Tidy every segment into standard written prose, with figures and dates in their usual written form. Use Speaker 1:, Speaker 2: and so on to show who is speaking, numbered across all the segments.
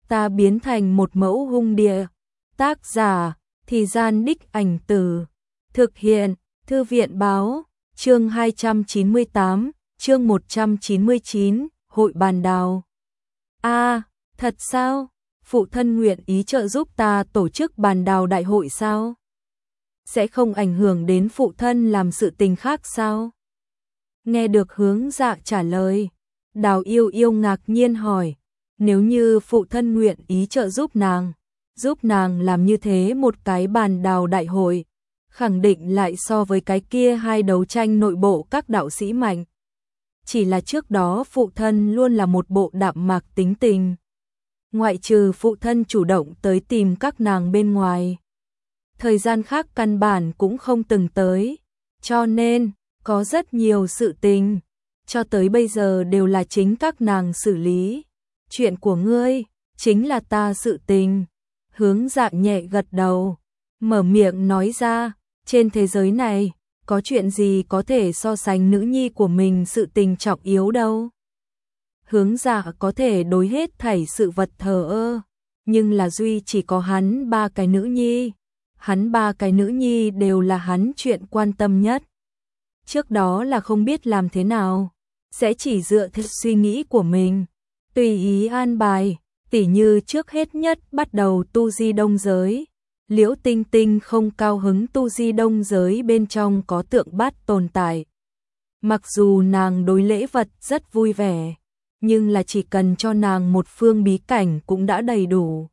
Speaker 1: ta biến thành một mẫu hung địa. Tác giả, Thì Gian Đích Ảnh Từ. Thực hiện, Thư viện Báo. Chương 298, chương 199, Hội Bàn Đào. Thật sao? Phụ thân nguyện ý trợ giúp ta tổ chức bàn đào đại hội sao? Sẽ không ảnh hưởng đến phụ thân làm sự tình khác sao? Nghe được Hướng Dạ trả lời, Đào Yêu Yêu ngạc nhiên hỏi, nếu như phụ thân nguyện ý trợ giúp nàng làm như thế một cái bàn đào đại hội, khẳng định lại so với cái kia hai đấu tranh nội bộ các đạo sĩ mạnh. Chỉ là trước đó phụ thân luôn là một bộ đạm mạc tính tình. Ngoại trừ phụ thân chủ động tới tìm các nàng bên ngoài, thời gian khác căn bản cũng không từng tới, cho nên có rất nhiều sự tình cho tới bây giờ đều là chính các nàng xử lý. Chuyện của ngươi chính là ta sự tình. Hướng Dạ nhẹ gật đầu, mở miệng nói ra, trên thế giới này có chuyện gì có thể so sánh nữ nhi của mình sự tình trọng yếu đâu. Hướng Dạ có thể đối hết thảy sự vật thờ ơ, nhưng là duy chỉ có hắn ba cái nữ nhi. Hắn ba cái nữ nhi đều là hắn chuyện quan tâm nhất. Trước đó là không biết làm thế nào, sẽ chỉ dựa theo suy nghĩ của mình, tùy ý an bài, tỉ như trước hết nhất bắt đầu tu di đông giới. Liễu Tinh Tinh không cao hứng tu di đông giới bên trong có tượng Bát tồn tại. Mặc dù nàng đối lễ vật rất vui vẻ, nhưng là chỉ cần cho nàng một phương bí cảnh cũng đã đầy đủ.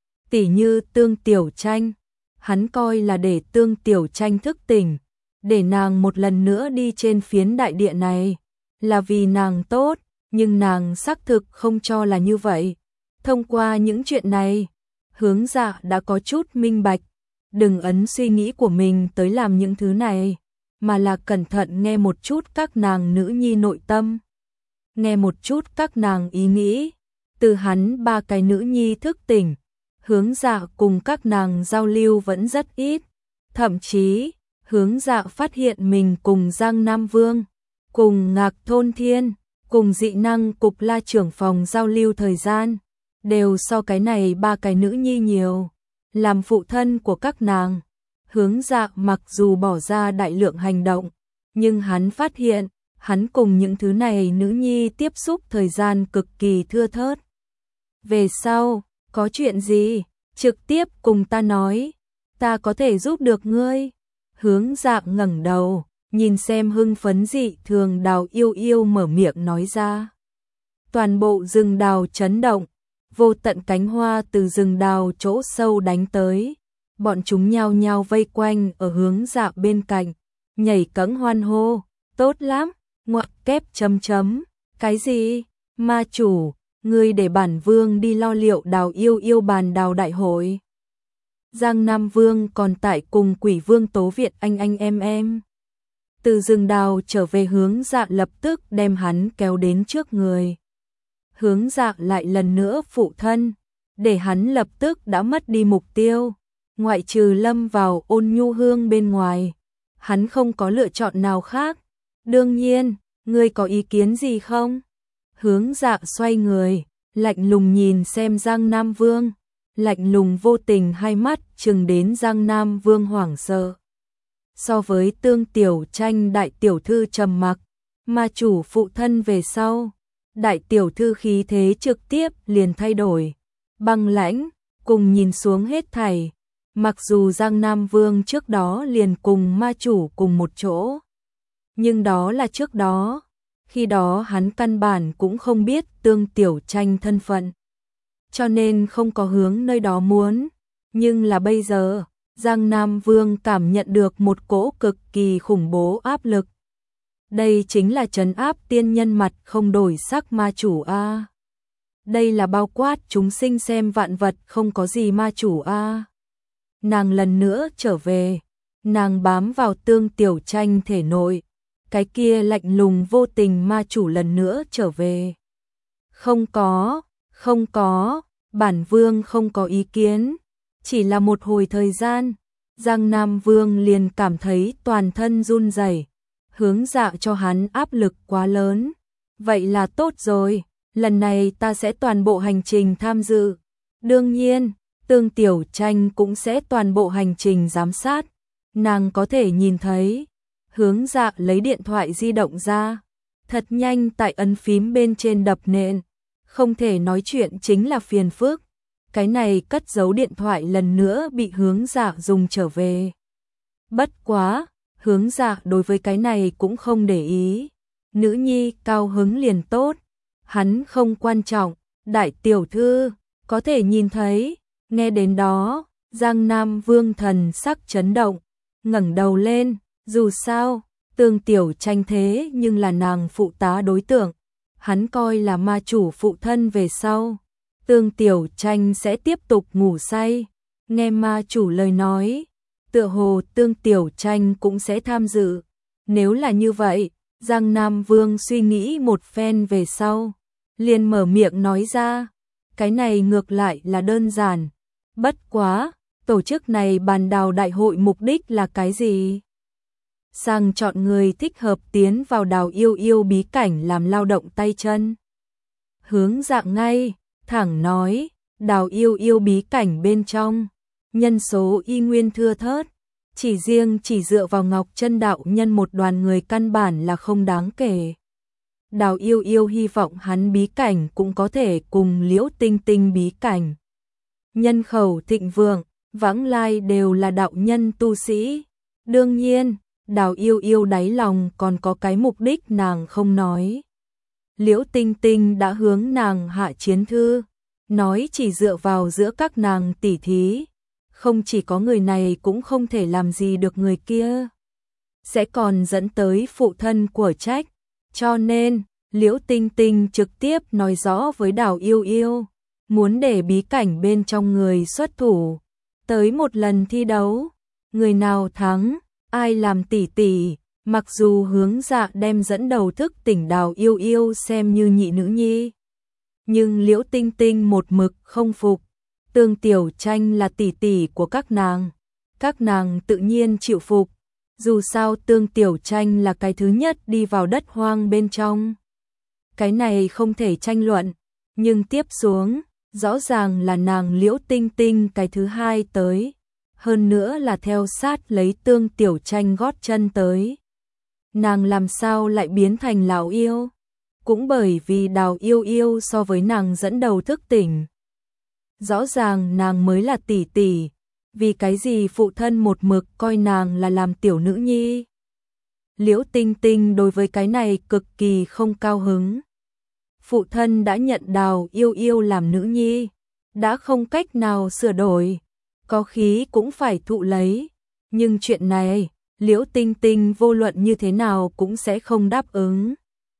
Speaker 1: Tỉ như Tương Tiểu Tranh, hắn coi là để Tương Tiểu Tranh thức tỉnh, để nàng một lần nữa đi trên phiến đại địa này, là vì nàng tốt, nhưng nàng xác thực không cho là như vậy. Thông qua những chuyện này, Hướng Dạ đã có chút minh bạch, đừng ấn suy nghĩ của mình tới làm những thứ này, mà là cẩn thận nghe một chút các nàng nữ nhi nội tâm, nghe một chút các nàng ý nghĩ. Từ hắn ba cái nữ nhi thức tỉnh, Hướng Dạ cùng các nàng giao lưu vẫn rất ít, thậm chí Hướng Dạ phát hiện mình cùng Giang Nam Vương, cùng Ngạc Thôn Thiên, cùng dị năng cục la trưởng phòng giao lưu thời gian đều so cái này ba cái nữ nhi nhiều. Làm phụ thân của các nàng, Hướng Dạ mặc dù bỏ ra đại lượng hành động, nhưng hắn phát hiện hắn cùng những thứ này nữ nhi tiếp xúc thời gian cực kỳ thưa thớt. Về sau, có chuyện gì, trực tiếp cùng ta nói, ta có thể giúp được ngươi. Hướng Dạ ngẩng đầu, nhìn xem hưng phấn dị thường Đào Yêu Yêu mở miệng nói ra. Toàn bộ rừng đào chấn động, vô tận cánh hoa từ rừng đào chỗ sâu đánh tới. Bọn chúng nhao nhao vây quanh ở Hướng Dạ bên cạnh, nhảy cẫng hoan hô, tốt lắm, ngoặc kép chấm chấm, cái gì, ma chủ, ngươi để bản vương đi lo liệu Đào Yêu Yêu bàn đào đại hội. Giang Nam Vương còn tại cùng Quỷ Vương Tố Viện anh em. Từ rừng đào trở về Hướng Dạ lập tức đem hắn kéo đến trước người. Hướng Dạ lại lần nữa phụ thân, để hắn lập tức đã mất đi mục tiêu, ngoại trừ lâm vào Ôn Nhu Hương bên ngoài, hắn không có lựa chọn nào khác. Đương nhiên, ngươi có ý kiến gì không? Hướng Dạ xoay người, lạnh lùng nhìn xem Giang Nam Vương, lạnh lùng vô tình hai mắt trừng đến Giang Nam Vương hoảng sợ. So với Tương Tiểu Tranh đại tiểu thư trầm mặc, mà chủ phụ thân về sau, đại tiểu thư khí thế trực tiếp liền thay đổi, băng lãnh, cùng nhìn xuống hết thảy. Mặc dù Giang Nam Vương trước đó liền cùng ma chủ cùng một chỗ, nhưng đó là trước đó, khi đó hắn căn bản cũng không biết Tương Tiểu Tranh thân phận, cho nên không có hướng nơi đó muốn. Nhưng là bây giờ, Giang Nam Vương cảm nhận được một cỗ cực kỳ khủng bố áp lực. Đây chính là trấn áp tiên nhân mặt không đổi sắc ma chủ a. Đây là bao quát chúng sinh xem vạn vật không có gì ma chủ a. Nàng lần nữa trở về, nàng bám vào Tương Tiểu Tranh thể nội, cái kia lạnh lùng vô tình ma chủ lần nữa trở về. Không có, bản vương không có ý kiến. Chỉ là một hồi thời gian, Giang Nam Vương liền cảm thấy toàn thân run rẩy. Hướng Dạ cho hắn áp lực quá lớn. Vậy là tốt rồi, lần này ta sẽ toàn bộ hành trình tham dự. Đương nhiên, Tương Tiểu Tranh cũng sẽ toàn bộ hành trình giám sát. Nàng có thể nhìn thấy, Hướng Dạ lấy điện thoại di động ra, thật nhanh tại ấn phím bên trên đập nện, không thể nói chuyện chính là phiền phức. Cái này cất giấu điện thoại lần nữa bị Hướng Dạ dùng trở về. Bất quá, Hướng Dạ đối với cái này cũng không để ý. Nữ nhi cao hứng liền tốt, hắn không quan trọng, đại tiểu thư, có thể nhìn thấy. Nghe đến đó, Giang Nam Vương thần sắc chấn động, ngẩng đầu lên, dù sao, Tương Tiểu Tranh thế nhưng là nàng phụ tá đối tượng, hắn coi là ma chủ phụ thân về sau. Tương Tiểu Tranh sẽ tiếp tục ngủ say, nghe ma chủ lời nói, tựa hồ Tương Tiểu Tranh cũng sẽ tham dự. Nếu là như vậy, Giang Nam Vương suy nghĩ một phen về sau, liền mở miệng nói ra, cái này ngược lại là đơn giản. Bất quá, tổ chức này bàn đào đại hội mục đích là cái gì? Sang chọn người thích hợp tiến vào Đào Yêu Yêu bí cảnh làm lao động tay chân. Hướng Dạ ngay, thẳng nói, Đào Yêu Yêu bí cảnh bên trong, nhân số y nguyên thưa thớt, chỉ dựa vào Ngọc Chân đạo nhân một đoàn người căn bản là không đáng kể. Đào Yêu Yêu hy vọng hắn bí cảnh cũng có thể cùng Liễu Tinh Tinh bí cảnh. Nhân khẩu thịnh vượng, vãng lai đều là đạo nhân tu sĩ. Đương nhiên, Đào Yêu Yêu đáy lòng còn có cái mục đích nàng không nói. Liễu Tinh Tinh đã hướng nàng hạ chiến thư, nói chỉ dựa vào giữa các nàng tỉ thí, không chỉ có người này cũng không thể làm gì được người kia, sẽ còn dẫn tới phụ thân của trách. Cho nên, Liễu Tinh Tinh trực tiếp nói rõ với Đào Yêu Yêu, muốn để bí cảnh bên trong người xuất thủ, tới một lần thi đấu, người nào thắng, ai làm tỷ tỷ. Mặc dù Hướng Dạ đem dẫn đầu thức tỉnh Đào Yêu Yêu xem như nhị nữ nhi, nhưng Liễu Tinh Tinh một mực không phục. Tương Tiểu Tranh là tỷ tỷ của các nàng tự nhiên chịu phục. Dù sao Tương Tiểu Tranh là cái thứ nhất đi vào đất hoang bên trong, cái này không thể tranh luận. Nhưng tiếp xuống, rõ ràng là nàng Liễu Tinh Tinh cái thứ hai tới, hơn nữa là theo sát lấy Tương Tiểu Tranh gót chân tới. Nàng làm sao lại biến thành lão yêu? Cũng bởi vì Đào Yêu Yêu so với nàng dẫn đầu thức tỉnh. Rõ ràng nàng mới là tỷ tỷ, vì cái gì phụ thân một mực coi nàng là làm tiểu nữ nhi? Liễu Tinh Tinh đối với cái này cực kỳ không cao hứng. Phụ thân đã nhận Đào Yêu Yêu làm nữ nhi, đã không cách nào sửa đổi, có khí cũng phải thụ lấy. Nhưng chuyện này, Liễu Tinh Tinh vô luận như thế nào cũng sẽ không đáp ứng.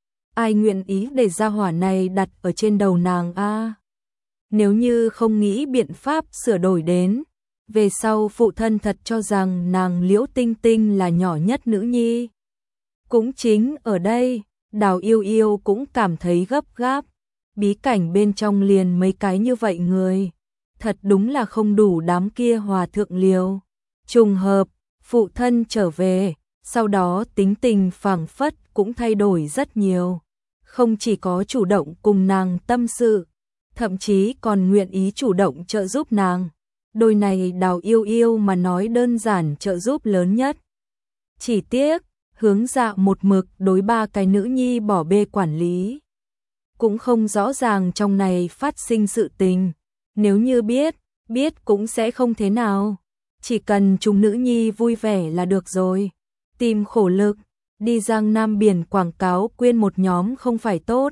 Speaker 1: Ai nguyện ý để gia hỏa này đặt ở trên đầu nàng a? Nếu như không nghĩ biện pháp sửa đổi đến, về sau phụ thân thật cho rằng nàng Liễu Tinh Tinh là nhỏ nhất nữ nhi. Cũng chính ở đây, Đào Yêu Yêu cũng cảm thấy gấp gáp. Bí cảnh bên trong liền mấy cái như vậy người, thật đúng là không đủ đám kia hòa thượng liều. Trùng hợp, phụ thân trở về, sau đó tính tình phảng phất cũng thay đổi rất nhiều. Không chỉ có chủ động cùng nàng tâm sự, thậm chí còn nguyện ý chủ động trợ giúp nàng. Đôi này Đào Yêu Yêu mà nói đơn giản trợ giúp lớn nhất. Chỉ tiếc, Hướng Dạ một mực đối ba cái nữ nhi bỏ bê quản lý. Cũng không rõ ràng trong này phát sinh sự tình. Nếu như biết cũng sẽ không thế nào. Chỉ cần chúng nữ nhi vui vẻ là được rồi. Tìm khổ lực, đi Giang Nam biển quảng cáo quyên một nhóm không phải tốt.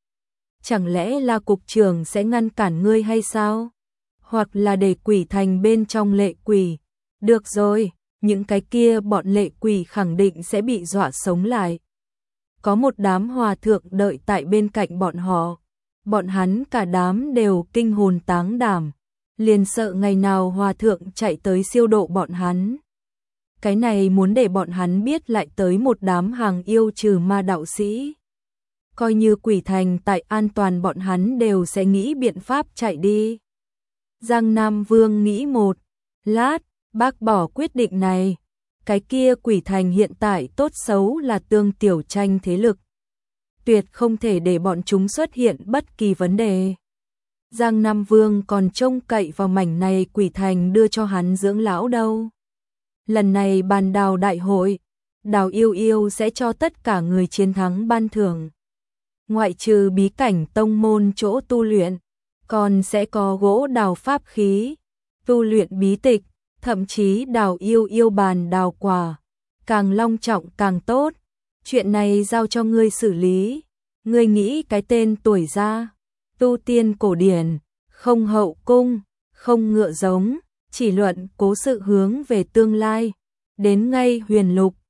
Speaker 1: Chẳng lẽ là cục trưởng sẽ ngăn cản ngươi hay sao? Hoặc là để quỷ thành bên trong lệ quỷ. Được rồi, những cái kia bọn lệ quỷ khẳng định sẽ bị dọa sống lại. Có một đám hòa thượng đợi tại bên cạnh bọn họ. Bọn hắn cả đám đều kinh hồn táng đảm, liền sợ ngày nào hòa thượng chạy tới siêu độ bọn hắn. Cái này muốn để bọn hắn biết lại tới một đám hàng yêu trừ ma đạo sĩ. Coi như quỷ thành tại an toàn bọn hắn đều sẽ nghĩ biện pháp chạy đi. Giang Nam Vương nghĩ một lát, bác bỏ quyết định này. Cái kia quỷ thành hiện tại tốt xấu là Tương Tiểu Tranh thế lực. Tuyệt không thể để bọn chúng xuất hiện bất kỳ vấn đề. Giang Nam Vương còn trông cậy vào mảnh này quỷ thành đưa cho hắn dưỡng lão đâu. Lần này bàn đào đại hội, Đào Yêu Yêu sẽ cho tất cả người chiến thắng ban thưởng. Ngoại trừ bí cảnh tông môn chỗ tu luyện, còn sẽ có gỗ đào pháp khí, tu luyện bí tịch, thậm chí Đào Yêu Yêu bàn đào quả, càng long trọng càng tốt. Chuyện này giao cho ngươi xử lý. Ngươi nghĩ cái tên tuổi ra, tu tiên cổ điển, không hậu cung, không ngựa giống, chỉ luận cố sự hướng về tương lai. Đến ngay huyền lục,